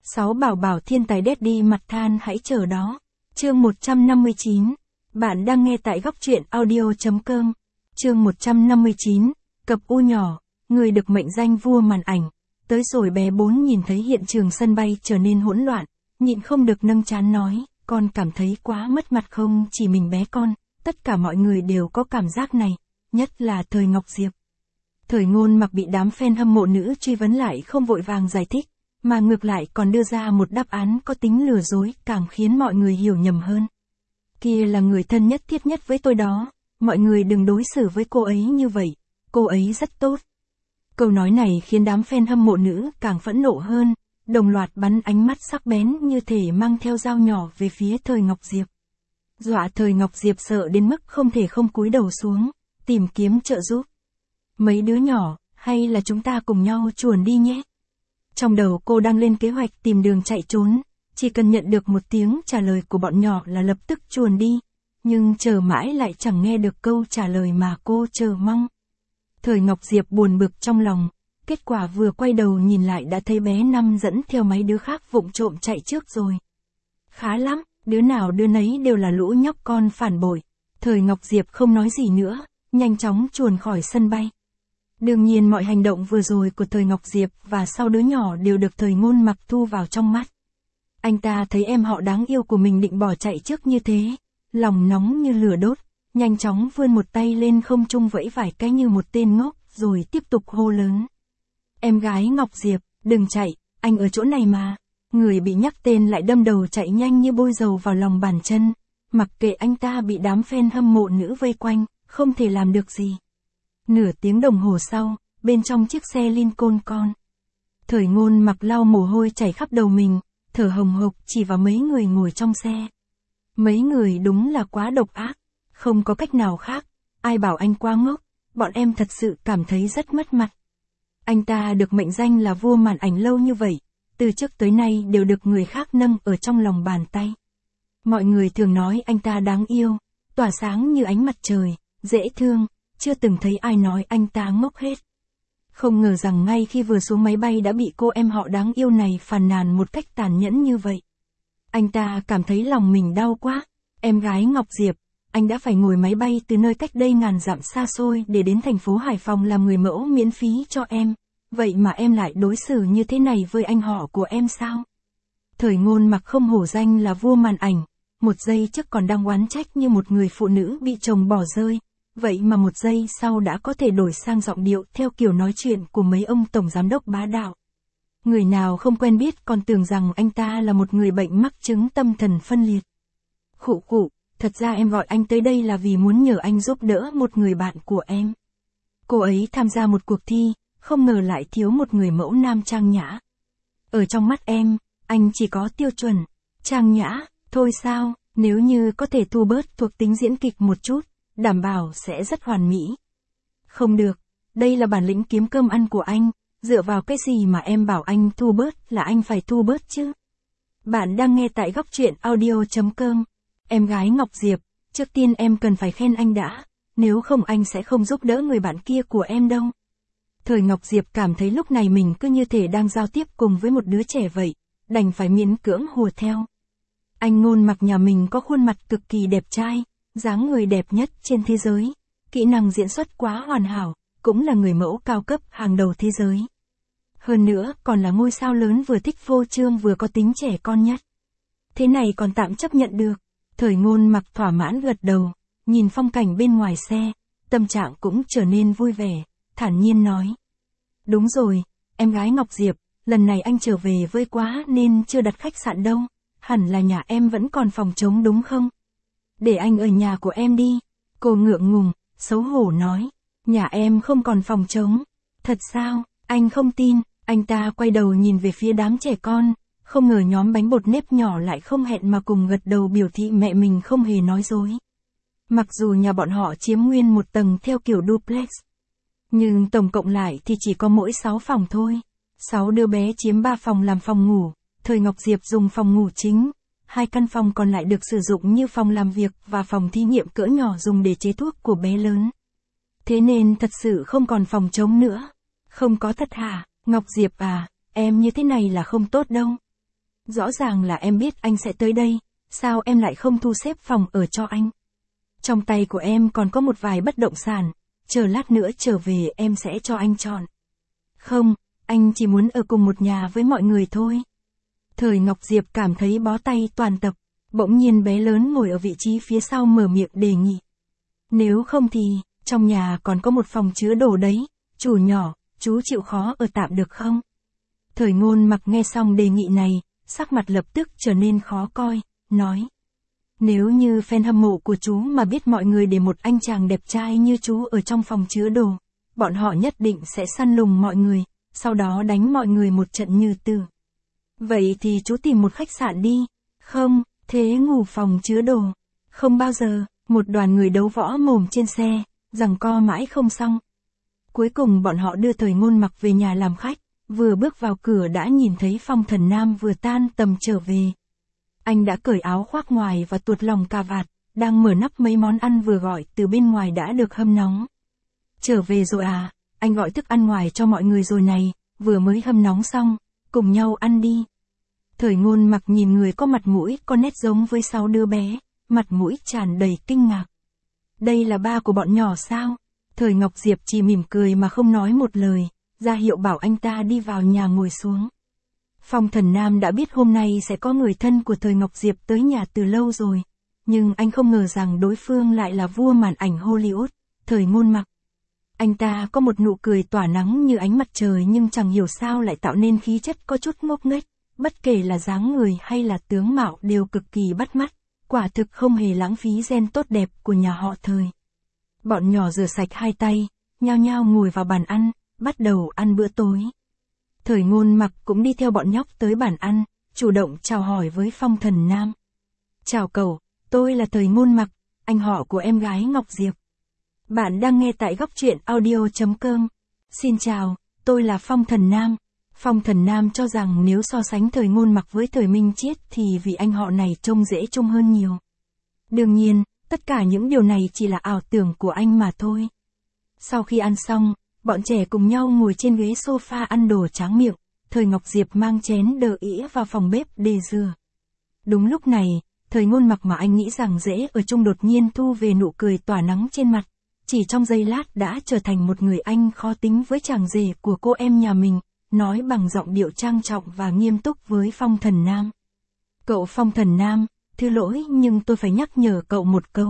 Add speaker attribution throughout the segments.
Speaker 1: 6 bảo bảo thiên tài daddy mặt than hãy chờ đó. Chương 159. Bạn đang nghe tại góc truyện audio.com. Chương 159. Cặp u nhỏ, người được mệnh danh vua màn ảnh. Tới rồi bé 4 nhìn thấy hiện trường sân bay trở nên hỗn loạn, nhịn không được nâng trán nói, con cảm thấy quá mất mặt không chỉ mình bé con, tất cả mọi người đều có cảm giác này, nhất là Thời Ngọc Diệp. Thời Ngôn Mặc bị đám fan hâm mộ nữ truy vấn lại không vội vàng giải thích, mà ngược lại còn đưa ra một đáp án có tính lừa dối càng khiến mọi người hiểu nhầm hơn. Kia là người thân nhất thiết nhất với tôi đó, mọi người đừng đối xử với cô ấy như vậy, cô ấy rất tốt. Câu nói này khiến đám fan hâm mộ nữ càng phẫn nộ hơn, đồng loạt bắn ánh mắt sắc bén như thể mang theo dao nhỏ về phía Thời Ngọc Diệp. Dọa Thời Ngọc Diệp sợ đến mức không thể không cúi đầu xuống, tìm kiếm trợ giúp. Mấy đứa nhỏ, hay là chúng ta cùng nhau chuồn đi nhé. Trong đầu cô đang lên kế hoạch tìm đường chạy trốn, chỉ cần nhận được một tiếng trả lời của bọn nhỏ là lập tức chuồn đi, nhưng chờ mãi lại chẳng nghe được câu trả lời mà cô chờ mong. Thời Ngọc Diệp buồn bực trong lòng, kết quả vừa quay đầu nhìn lại đã thấy bé Năm dẫn theo mấy đứa khác vụng trộm chạy trước rồi. Khá lắm, đứa nào đứa nấy đều là lũ nhóc con phản bội. Thời Ngọc Diệp không nói gì nữa, nhanh chóng chuồn khỏi sân bay. Đương nhiên mọi hành động vừa rồi của Thời Ngọc Diệp và sau đứa nhỏ đều được Thời Ngôn Mặc thu vào trong mắt. Anh ta thấy em họ đáng yêu của mình định bỏ chạy trước như thế, lòng nóng như lửa đốt, nhanh chóng vươn một tay lên không trung vẫy vài cái như một tên ngốc, rồi tiếp tục hô lớn. Em gái Ngọc Diệp, đừng chạy, anh ở chỗ này mà. Người bị nhắc tên lại đâm đầu chạy nhanh như bôi dầu vào lòng bàn chân, mặc kệ anh ta bị đám fan hâm mộ nữ vây quanh, không thể làm được gì. Nửa tiếng đồng hồ sau, bên trong chiếc xe Lincoln con. Thời Ngôn Mặc lau mồ hôi chảy khắp đầu mình, thở hồng hộc chỉ vào mấy người ngồi trong xe. Mấy người đúng là quá độc ác, không có cách nào khác, ai bảo anh quá ngốc, bọn em thật sự cảm thấy rất mất mặt. Anh ta được mệnh danh là vua màn ảnh lâu như vậy, từ trước tới nay đều được người khác nâng ở trong lòng bàn tay. Mọi người thường nói anh ta đáng yêu, tỏa sáng như ánh mặt trời, dễ thương, chưa từng thấy ai nói anh ta ngốc hết. Không ngờ rằng ngay khi vừa xuống máy bay đã bị cô em họ đáng yêu này phàn nàn một cách tàn nhẫn như vậy. Anh ta cảm thấy lòng mình đau quá. Em gái Ngọc Diệp, anh đã phải ngồi máy bay từ nơi cách đây ngàn dặm xa xôi để đến thành phố Hải Phòng làm người mẫu miễn phí cho em. Vậy mà em lại đối xử như thế này với anh họ của em sao? Thời Ngôn Mặc không hổ danh là vua màn ảnh, một giây trước còn đang oán trách như một người phụ nữ bị chồng bỏ rơi. Vậy mà một giây sau đã có thể đổi sang giọng điệu theo kiểu nói chuyện của mấy ông tổng giám đốc bá đạo. Người nào không quen biết còn tưởng rằng anh ta là một người bệnh mắc chứng tâm thần phân liệt. Khụ khụ, thật ra em gọi anh tới đây là vì muốn nhờ anh giúp đỡ một người bạn của em. Cô ấy tham gia một cuộc thi, không ngờ lại thiếu một người mẫu nam trang nhã. Ở trong mắt em, anh chỉ có tiêu chuẩn, trang nhã, thôi sao, nếu như có thể thu bớt thuộc tính diễn kịch một chút, đảm bảo sẽ rất hoàn mỹ. Không được, đây là bản lĩnh kiếm cơm ăn của anh, dựa vào cái gì mà em bảo anh thu bớt là anh phải thu bớt chứ. Bạn đang nghe tại góc truyện audio.com. Em gái Ngọc Diệp, trước tiên em cần phải khen anh đã, nếu không anh sẽ không giúp đỡ người bạn kia của em đâu. Thời Ngọc Diệp cảm thấy lúc này mình cứ như thể đang giao tiếp cùng với một đứa trẻ vậy, đành phải miễn cưỡng hùa theo. Anh Ngôn Mặc nhà mình có khuôn mặt cực kỳ đẹp trai, dáng người đẹp nhất trên thế giới, kỹ năng diễn xuất quá hoàn hảo, cũng là người mẫu cao cấp hàng đầu thế giới. Hơn nữa còn là ngôi sao lớn vừa thích phô trương vừa có tính trẻ con nhất. Thế này còn tạm chấp nhận được. Thời Ngôn Mặc thỏa mãn gật đầu, nhìn phong cảnh bên ngoài xe, tâm trạng cũng trở nên vui vẻ, thản nhiên nói. Đúng rồi, em gái Ngọc Diệp, lần này anh trở về với quá nên chưa đặt khách sạn đâu, hẳn là nhà em vẫn còn phòng trống đúng không? Để anh ở nhà của em đi. Cô ngượng ngùng, xấu hổ nói. Nhà em không còn phòng trống. Thật sao, anh không tin. Anh ta quay đầu nhìn về phía đám trẻ con, không ngờ nhóm bánh bột nếp nhỏ lại không hẹn mà cùng gật đầu biểu thị mẹ mình không hề nói dối. Mặc dù nhà bọn họ chiếm nguyên một tầng theo kiểu duplex, nhưng tổng cộng lại thì chỉ có mỗi 6 phòng thôi. 6 đứa bé chiếm 3 phòng làm phòng ngủ, Thời Ngọc Diệp dùng phòng ngủ chính. 2 căn phòng còn lại được sử dụng như phòng làm việc và phòng thí nghiệm cỡ nhỏ dùng để chế thuốc của bé lớn. Thế nên thật sự không còn phòng trống nữa. Không có thật hả, Ngọc Diệp à, em như thế này là không tốt đâu. Rõ ràng là em biết anh sẽ tới đây, sao em lại không thu xếp phòng ở cho anh? Trong tay của em còn có một vài bất động sản, chờ lát nữa trở về em sẽ cho anh chọn. Không, anh chỉ muốn ở cùng một nhà với mọi người thôi. Thời Ngọc Diệp cảm thấy bó tay toàn tập, bỗng nhiên bé lớn ngồi ở vị trí phía sau mở miệng đề nghị. Nếu không thì, trong nhà còn có một phòng chứa đồ đấy, chủ nhỏ, chú chịu khó ở tạm được không? Thời Ngôn Mặc nghe xong đề nghị này, sắc mặt lập tức trở nên khó coi, nói. Nếu như fan hâm mộ của chú mà biết mọi người để một anh chàng đẹp trai như chú ở trong phòng chứa đồ, bọn họ nhất định sẽ săn lùng mọi người, sau đó đánh mọi người một trận như tử. Vậy thì chú tìm một khách sạn đi. Không, thế ngủ phòng chứa đồ. Không bao giờ, một đoàn người đấu võ mồm trên xe, giằng co mãi không xong. Cuối cùng bọn họ đưa Thời Ngôn Mặc về nhà làm khách, vừa bước vào cửa đã nhìn thấy Phong Thần Nam vừa tan tầm trở về. Anh đã cởi áo khoác ngoài và tuột lòng cà vạt, đang mở nắp mấy món ăn vừa gọi từ bên ngoài đã được hâm nóng. Trở về rồi à, anh gọi thức ăn ngoài cho mọi người rồi này, vừa mới hâm nóng xong, cùng nhau ăn đi. Thời Ngôn Mặc nhìn người có mặt mũi có nét giống với 6 đứa bé, mặt mũi tràn đầy kinh ngạc. Đây là ba của bọn nhỏ sao? Thời Ngọc Diệp chỉ mỉm cười mà không nói một lời, ra hiệu bảo anh ta đi vào nhà ngồi xuống. Phong Thần Nam đã biết hôm nay sẽ có người thân của Thời Ngọc Diệp tới nhà từ lâu rồi, nhưng anh không ngờ rằng đối phương lại là vua màn ảnh Hollywood, Thời Ngôn Mặc. Anh ta có một nụ cười tỏa nắng như ánh mặt trời nhưng chẳng hiểu sao lại tạo nên khí chất có chút ngốc nghếch, bất kể là dáng người hay là tướng mạo đều cực kỳ bắt mắt, quả thực không hề lãng phí gen tốt đẹp của nhà họ Thời. Bọn nhỏ rửa sạch hai tay, nhao nhao ngồi vào bàn ăn, bắt đầu ăn bữa tối. Thời Ngôn Mặc cũng đi theo bọn nhóc tới bàn ăn, chủ động chào hỏi với Phong Thần Nam. Chào cậu, tôi là Thời Ngôn Mặc, anh họ của em gái Ngọc Diệp. Bạn đang nghe tại góc truyện audio.com. Xin chào, tôi là Phong Thần Nam. Phong Thần Nam cho rằng nếu so sánh Thời Ngôn Mặc với Thời Minh Chiết thì vị anh họ này trông dễ trông hơn nhiều. Đương nhiên, tất cả những điều này chỉ là ảo tưởng của anh mà thôi. Sau khi ăn xong, bọn trẻ cùng nhau ngồi trên ghế sofa ăn đồ tráng miệng, Thời Ngọc Diệp mang chén đờ ĩa vào phòng bếp để rửa. Đúng lúc này, Thời Ngôn Mặc mà anh nghĩ rằng dễ ở chung đột nhiên thu về nụ cười tỏa nắng trên mặt, chỉ trong giây lát đã trở thành một người anh khó tính với chàng rể của cô em nhà mình, nói bằng giọng điệu trang trọng và nghiêm túc với Phong Thần Nam. Cậu Phong Thần Nam, thứ lỗi nhưng tôi phải nhắc nhở cậu một câu.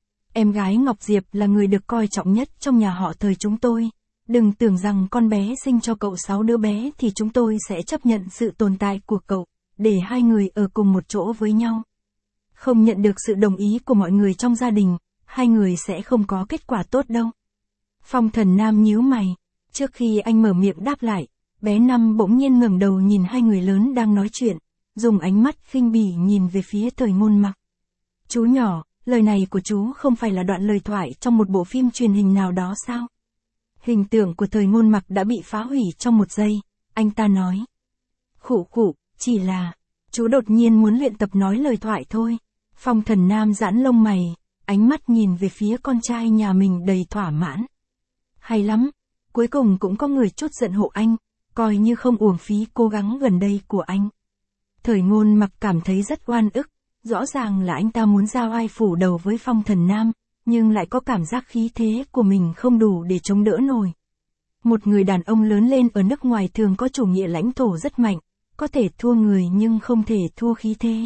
Speaker 1: Em gái Ngọc Diệp là người được coi trọng nhất trong nhà họ Thời chúng tôi. Đừng tưởng rằng con bé sinh cho cậu 6 đứa bé thì chúng tôi sẽ chấp nhận sự tồn tại của cậu, để hai người ở cùng một chỗ với nhau. Không nhận được sự đồng ý của mọi người trong gia đình, hai người sẽ không có kết quả tốt đâu. Phong Thần Nam nhíu mày, trước khi anh mở miệng đáp lại, bé Năm bỗng nhiên ngẩng đầu nhìn hai người lớn đang nói chuyện, dùng ánh mắt khinh bỉ nhìn về phía Thời Ngôn Mặc. Chú nhỏ, lời này của chú không phải là đoạn lời thoại trong một bộ phim truyền hình nào đó sao? Hình tượng của Thời Ngôn Mặc đã bị phá hủy trong một giây, anh ta nói. Khụ khụ, chỉ là, chú đột nhiên muốn luyện tập nói lời thoại thôi. Phong Thần Nam giãn lông mày, ánh mắt nhìn về phía con trai nhà mình đầy thỏa mãn. Hay lắm, cuối cùng cũng có người chút giận hộ anh, coi như không uổng phí cố gắng gần đây của anh. Thời Ngôn Mặc cảm thấy rất oan ức, rõ ràng là anh ta muốn giao ai phủ đầu với Phong Thần Nam, nhưng lại có cảm giác khí thế của mình không đủ để chống đỡ nổi. Một người đàn ông lớn lên ở nước ngoài thường có chủ nghĩa lãnh thổ rất mạnh, có thể thua người nhưng không thể thua khí thế.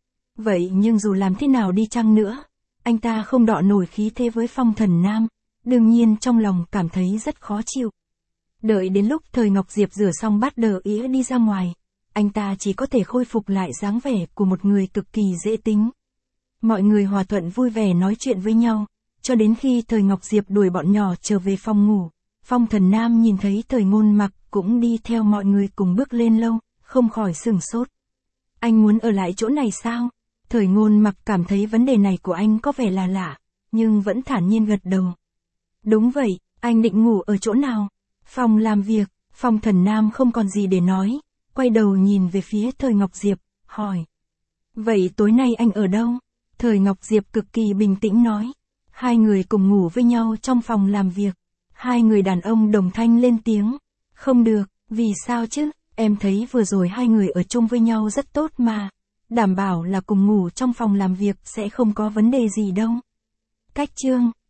Speaker 1: Vậy nhưng dù làm thế nào đi chăng nữa, anh ta không đọ nổi khí thế với Phong Thần Nam, đương nhiên trong lòng cảm thấy rất khó chịu. Đợi đến lúc Thời Ngọc Diệp rửa xong bát đờ ĩa đi ra ngoài, anh ta chỉ có thể khôi phục lại dáng vẻ của một người cực kỳ dễ tính. Mọi người hòa thuận vui vẻ nói chuyện với nhau, cho đến khi Thời Ngọc Diệp đuổi bọn nhỏ trở về phòng ngủ, Phong Thần Nam nhìn thấy Thời Ngôn Mặc cũng đi theo mọi người cùng bước lên lâu, không khỏi sửng sốt. Anh muốn ở lại chỗ này sao? Thời Ngôn Mặc cảm thấy vấn đề này của anh có vẻ là lạ, nhưng vẫn thản nhiên gật đầu. Đúng vậy, anh định ngủ ở chỗ nào? Phòng làm việc. Phong Thần Nam không còn gì để nói, quay đầu nhìn về phía Thời Ngọc Diệp, hỏi. Vậy tối nay anh ở đâu? Thời Ngọc Diệp cực kỳ bình tĩnh nói. Hai người cùng ngủ với nhau trong phòng làm việc. Hai người đàn ông đồng thanh lên tiếng. Không được, vì sao chứ? Em thấy vừa rồi hai người ở chung với nhau rất tốt mà. Đảm bảo là cùng ngủ trong phòng làm việc sẽ không có vấn đề gì đâu. Cách chương